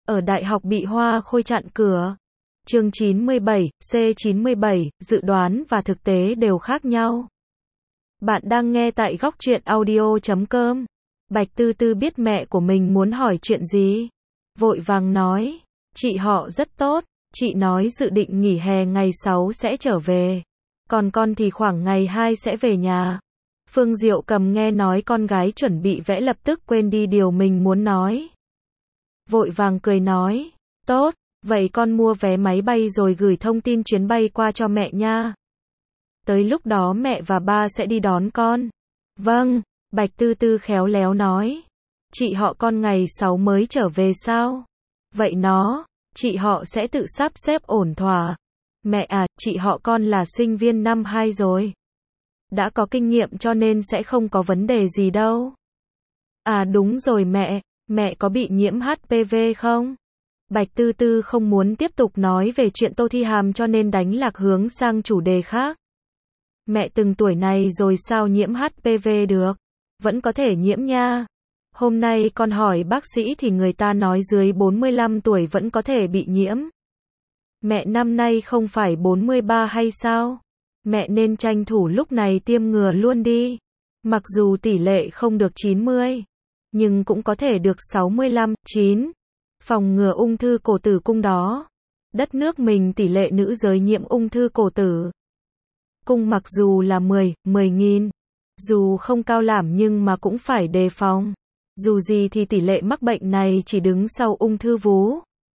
ở đại học bị Hoa Khôi chặn cửa. Chương 97, C97, dự đoán và thực tế đều khác nhau. Bạn đang nghe tại góc truyện audio.com. Bạch Tư Tư biết mẹ của mình muốn hỏi chuyện gì. Vội vàng nói, chị họ rất tốt, chị nói dự định nghỉ hè ngày 6 sẽ trở về. Còn con thì khoảng ngày 2 sẽ về nhà. Phương Diệu Cầm nghe nói con gái chuẩn bị vẽ lập tức quên đi điều mình muốn nói. Vội vàng cười nói, tốt, vậy con mua vé máy bay rồi gửi thông tin chuyến bay qua cho mẹ nha. Tới lúc đó mẹ và ba sẽ đi đón con. Vâng, Bạch Tư Tư khéo léo nói. Chị họ con ngày 6 mới trở về sao? Vậy chị họ sẽ tự sắp xếp ổn thỏa. Mẹ à, chị họ con là sinh viên năm 2 rồi. Đã có kinh nghiệm cho nên sẽ không có vấn đề gì đâu. À đúng rồi mẹ có bị nhiễm HPV không? Bạch Tư Tư không muốn tiếp tục nói về chuyện Tô Thi Hàm cho nên đánh lạc hướng sang chủ đề khác. Mẹ từng tuổi này rồi sao nhiễm HPV được? Vẫn có thể nhiễm nha. Hôm nay con hỏi bác sĩ thì người ta nói dưới 45 tuổi vẫn có thể bị nhiễm. Mẹ năm nay không phải 43 hay sao? Mẹ nên tranh thủ lúc này tiêm ngừa luôn đi. Mặc dù tỷ lệ không được 90, nhưng cũng có thể được 65, 9. Phòng ngừa ung thư cổ tử cung đó. Đất nước mình tỷ lệ nữ giới nhiễm ung thư cổ tử cung mặc dù là 10.000. Dù không cao lắm nhưng mà cũng phải đề phòng. Dù gì thì tỷ lệ mắc bệnh này chỉ đứng sau ung thư vú.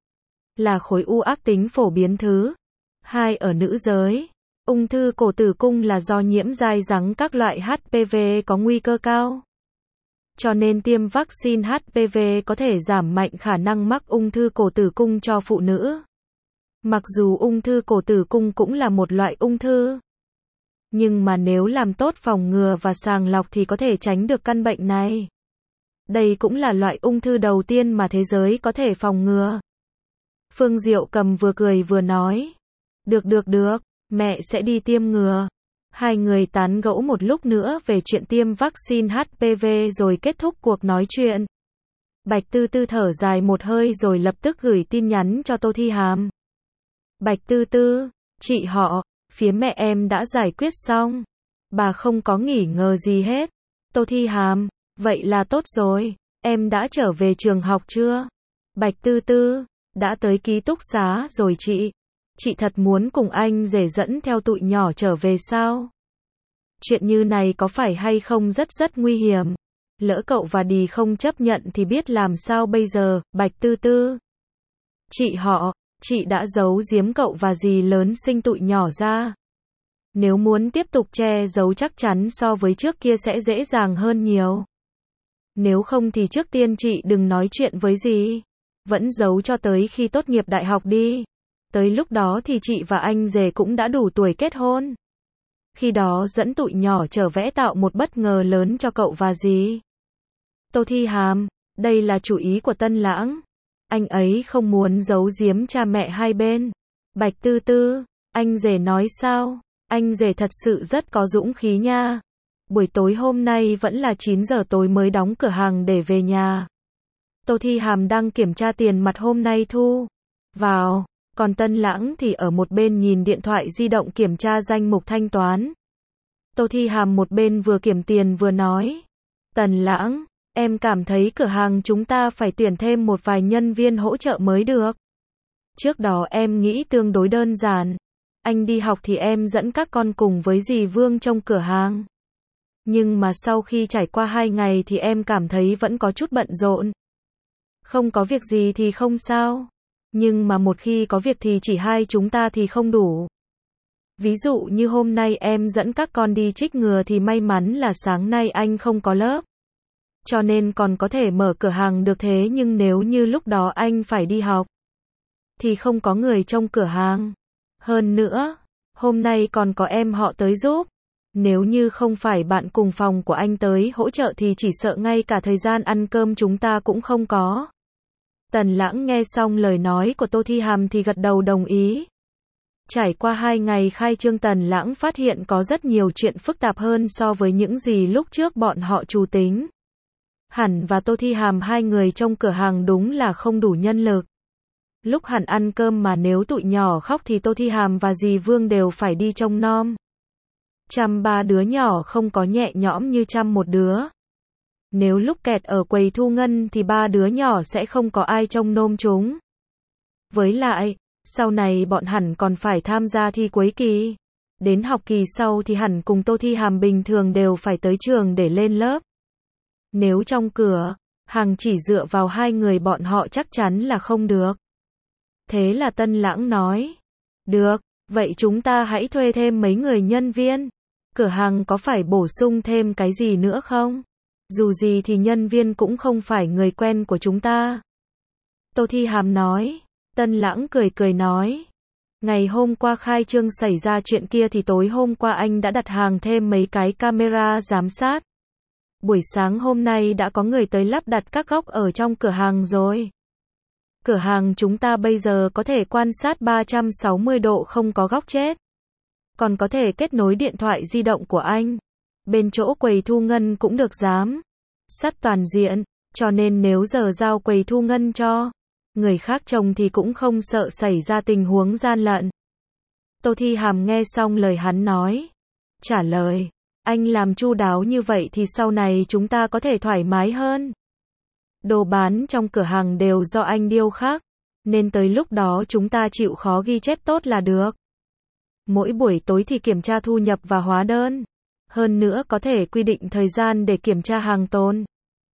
Là khối u ác tính phổ biến thứ 2 ở nữ giới. Ung thư cổ tử cung là do nhiễm dai dẳng các loại HPV có nguy cơ cao. Cho nên tiêm vaccine HPV có thể giảm mạnh khả năng mắc ung thư cổ tử cung cho phụ nữ. Mặc dù ung thư cổ tử cung cũng là một loại ung thư. Nhưng mà nếu làm tốt phòng ngừa và sàng lọc thì có thể tránh được căn bệnh này. Đây cũng là loại ung thư đầu tiên mà thế giới có thể phòng ngừa. Phương Diệu Cầm vừa cười vừa nói. Được, mẹ sẽ đi tiêm ngừa. Hai người tán gẫu một lúc nữa về chuyện tiêm vaccine HPV rồi kết thúc cuộc nói chuyện. Bạch Tư Tư thở dài một hơi rồi lập tức gửi tin nhắn cho Tô Thi Hàm. Bạch Tư Tư, chị họ, phía mẹ em đã giải quyết xong. Bà không có nghỉ ngờ gì hết. Tô Thi Hàm, vậy là tốt rồi. Em đã trở về trường học chưa? Bạch Tư Tư, đã tới ký túc xá rồi chị. Chị thật muốn cùng anh rể dẫn theo tụi nhỏ trở về sao? Chuyện như này có phải hay không rất nguy hiểm. Lỡ cậu và Đì không chấp nhận thì biết làm sao bây giờ, Bạch Tư Tư. Chị đã giấu giếm cậu và dì lớn sinh tụi nhỏ ra. Nếu muốn tiếp tục che giấu chắc chắn so với trước kia sẽ dễ dàng hơn nhiều. Nếu không thì trước tiên chị đừng nói chuyện với dì. Vẫn giấu cho tới khi tốt nghiệp đại học đi. Tới lúc đó thì chị và anh rể cũng đã đủ tuổi kết hôn. Khi đó dẫn tụi nhỏ trở vẽ tạo một bất ngờ lớn cho cậu và dì. Tô Thi Hàm, đây là chủ ý của Tân Lãng. Anh ấy không muốn giấu giếm cha mẹ hai bên. Bạch Tư Tư, anh rể nói sao? Anh rể thật sự rất có dũng khí nha. Buổi tối hôm nay vẫn là 9 giờ tối mới đóng cửa hàng để về nhà. Tô Thi Hàm đang kiểm tra tiền mặt hôm nay thu vào. Còn Tân Lãng thì ở một bên nhìn điện thoại di động kiểm tra danh mục thanh toán. Tô Thi Hàm một bên vừa kiểm tiền vừa nói. Tần Lãng, em cảm thấy cửa hàng chúng ta phải tuyển thêm một vài nhân viên hỗ trợ mới được. Trước đó em nghĩ tương đối đơn giản. Anh đi học thì em dẫn các con cùng với dì Vương trong cửa hàng. Nhưng mà sau khi trải qua 2 ngày thì em cảm thấy vẫn có chút bận rộn. Không có việc gì thì không sao. Nhưng mà một khi có việc thì chỉ hai chúng ta thì không đủ. Ví dụ như hôm nay em dẫn các con đi trích ngừa thì may mắn là sáng nay anh không có lớp. Cho nên còn có thể mở cửa hàng được, thế nhưng nếu như lúc đó anh phải đi học thì không có người trong cửa hàng. Hơn nữa, hôm nay còn có em họ tới giúp. Nếu như không phải bạn cùng phòng của anh tới hỗ trợ thì chỉ sợ ngay cả thời gian ăn cơm chúng ta cũng không có. Tần Lãng nghe xong lời nói của Tô Thi Hàm thì gật đầu đồng ý. Trải qua 2 ngày khai trương, Tần Lãng phát hiện có rất nhiều chuyện phức tạp hơn so với những gì lúc trước bọn họ trù tính. Hẳn và Tô Thi Hàm hai người trong cửa hàng đúng là không đủ nhân lực. Lúc hẳn ăn cơm mà nếu tụi nhỏ khóc thì Tô Thi Hàm và dì Vương đều phải đi trông nom. Chăm ba đứa nhỏ không có nhẹ nhõm như chăm một đứa. Nếu lúc kẹt ở quầy thu ngân thì ba đứa nhỏ sẽ không có ai trông nom chúng. Với lại, sau này bọn hẳn còn phải tham gia thi cuối kỳ. Đến học kỳ sau thì hẳn cùng Tô Thi Hàm bình thường đều phải tới trường để lên lớp. Nếu trong cửa hàng chỉ dựa vào hai người bọn họ chắc chắn là không được. Thế là Tân Lãng nói, được, vậy chúng ta hãy thuê thêm mấy người nhân viên. Cửa hàng có phải bổ sung thêm cái gì nữa không? Dù gì thì nhân viên cũng không phải người quen của chúng ta. Tô Thi Hàm nói. Tân Lãng cười cười nói, ngày hôm qua khai trương xảy ra chuyện kia thì tối hôm qua anh đã đặt hàng thêm mấy cái camera giám sát. Buổi sáng hôm nay đã có người tới lắp đặt các góc ở trong cửa hàng rồi. Cửa hàng chúng ta bây giờ có thể quan sát 360 độ không có góc chết. Còn có thể kết nối điện thoại di động của anh. Bên chỗ quầy thu ngân cũng được giám sát toàn diện, cho nên nếu giờ giao quầy thu ngân cho người khác trông thì cũng không sợ xảy ra tình huống gian lận. Tô Thi Hàm nghe xong lời hắn nói, trả lời, anh làm chu đáo như vậy thì sau này chúng ta có thể thoải mái hơn. Đồ bán trong cửa hàng đều do anh điêu khắc, nên tới lúc đó chúng ta chịu khó ghi chép tốt là được. Mỗi buổi tối thì kiểm tra thu nhập và hóa đơn. Hơn nữa có thể quy định thời gian để kiểm tra hàng tồn.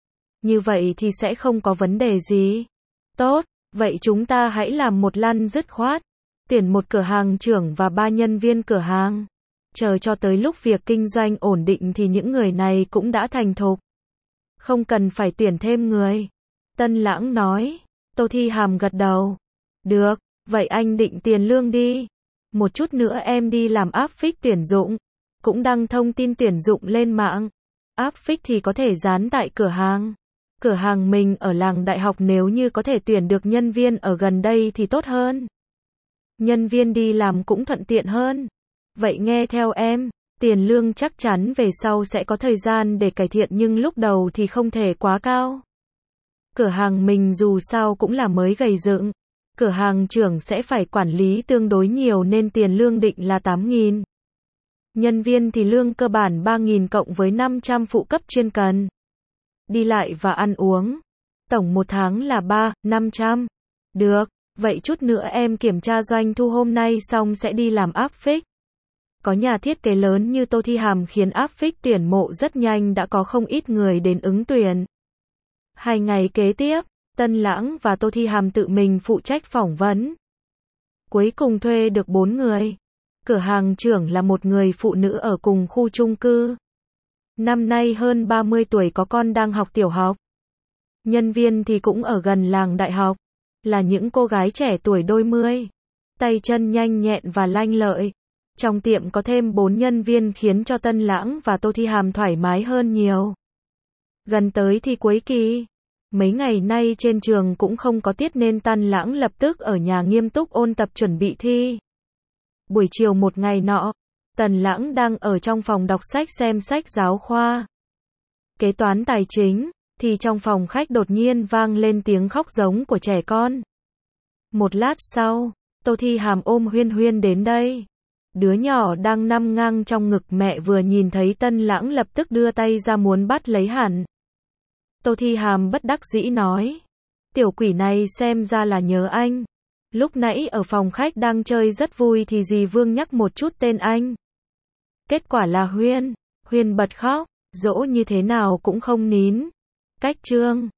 Như vậy thì sẽ không có vấn đề gì. Tốt, vậy chúng ta hãy làm một lăn dứt khoát. Tuyển một cửa hàng trưởng và 3 nhân viên cửa hàng. Chờ cho tới lúc việc kinh doanh ổn định thì những người này cũng đã thành thục. Không cần phải tuyển thêm người. Tân Lãng nói. Tô Thi Hàm gật đầu. Được, vậy anh định tiền lương đi. Một chút nữa em đi làm áp phích tuyển dụng. Cũng đăng thông tin tuyển dụng lên mạng. Áp phích thì có thể dán tại cửa hàng. Cửa hàng mình ở làng đại học nếu như có thể tuyển được nhân viên ở gần đây thì tốt hơn. Nhân viên đi làm cũng thuận tiện hơn. Vậy nghe theo em, tiền lương chắc chắn về sau sẽ có thời gian để cải thiện nhưng lúc đầu thì không thể quá cao. Cửa hàng mình dù sao cũng là mới gầy dựng. Cửa hàng trưởng sẽ phải quản lý tương đối nhiều nên tiền lương định là 8.000. Nhân viên thì lương cơ bản 3.000 cộng với 500 phụ cấp chuyên cần. Đi lại và ăn uống. Tổng một tháng là 300-500. Được, vậy chút nữa em kiểm tra doanh thu hôm nay xong sẽ đi làm áp phích. Có nhà thiết kế lớn như Tô Thi Hàm khiến áp phích tuyển mộ rất nhanh đã có không ít người đến ứng tuyển. 2 ngày kế tiếp, Tân Lãng và Tô Thi Hàm tự mình phụ trách phỏng vấn. Cuối cùng thuê được 4 người. Cửa hàng trưởng là một người phụ nữ ở cùng khu chung cư. Năm nay hơn 30 tuổi có con đang học tiểu học. Nhân viên thì cũng ở gần làng đại học. Là những cô gái trẻ tuổi đôi mươi. Tay chân nhanh nhẹn và lanh lợi. Trong tiệm có thêm 4 nhân viên khiến cho Tân Lãng và Tô Thi Hàm thoải mái hơn nhiều. Gần tới thi cuối kỳ. Mấy ngày nay trên trường cũng không có tiết nên Tân Lãng lập tức ở nhà nghiêm túc ôn tập chuẩn bị thi. Buổi chiều một ngày nọ, Tân Lãng đang ở trong phòng đọc sách xem sách giáo khoa. Kế toán tài chính, thì trong phòng khách đột nhiên vang lên tiếng khóc giống của trẻ con. Một lát sau, Tô Thi Hàm ôm Huyên Huyên đến đây. Đứa nhỏ đang nằm ngang trong ngực mẹ vừa nhìn thấy Tân Lãng lập tức đưa tay ra muốn bắt lấy hẳn. Tô Thi Hàm bất đắc dĩ nói. Tiểu quỷ này xem ra là nhớ anh. Lúc nãy ở phòng khách đang chơi rất vui thì dì Vương nhắc một chút tên anh. Kết quả là Huyên. Huyên bật khóc, dỗ như thế nào cũng không nín. Cách chương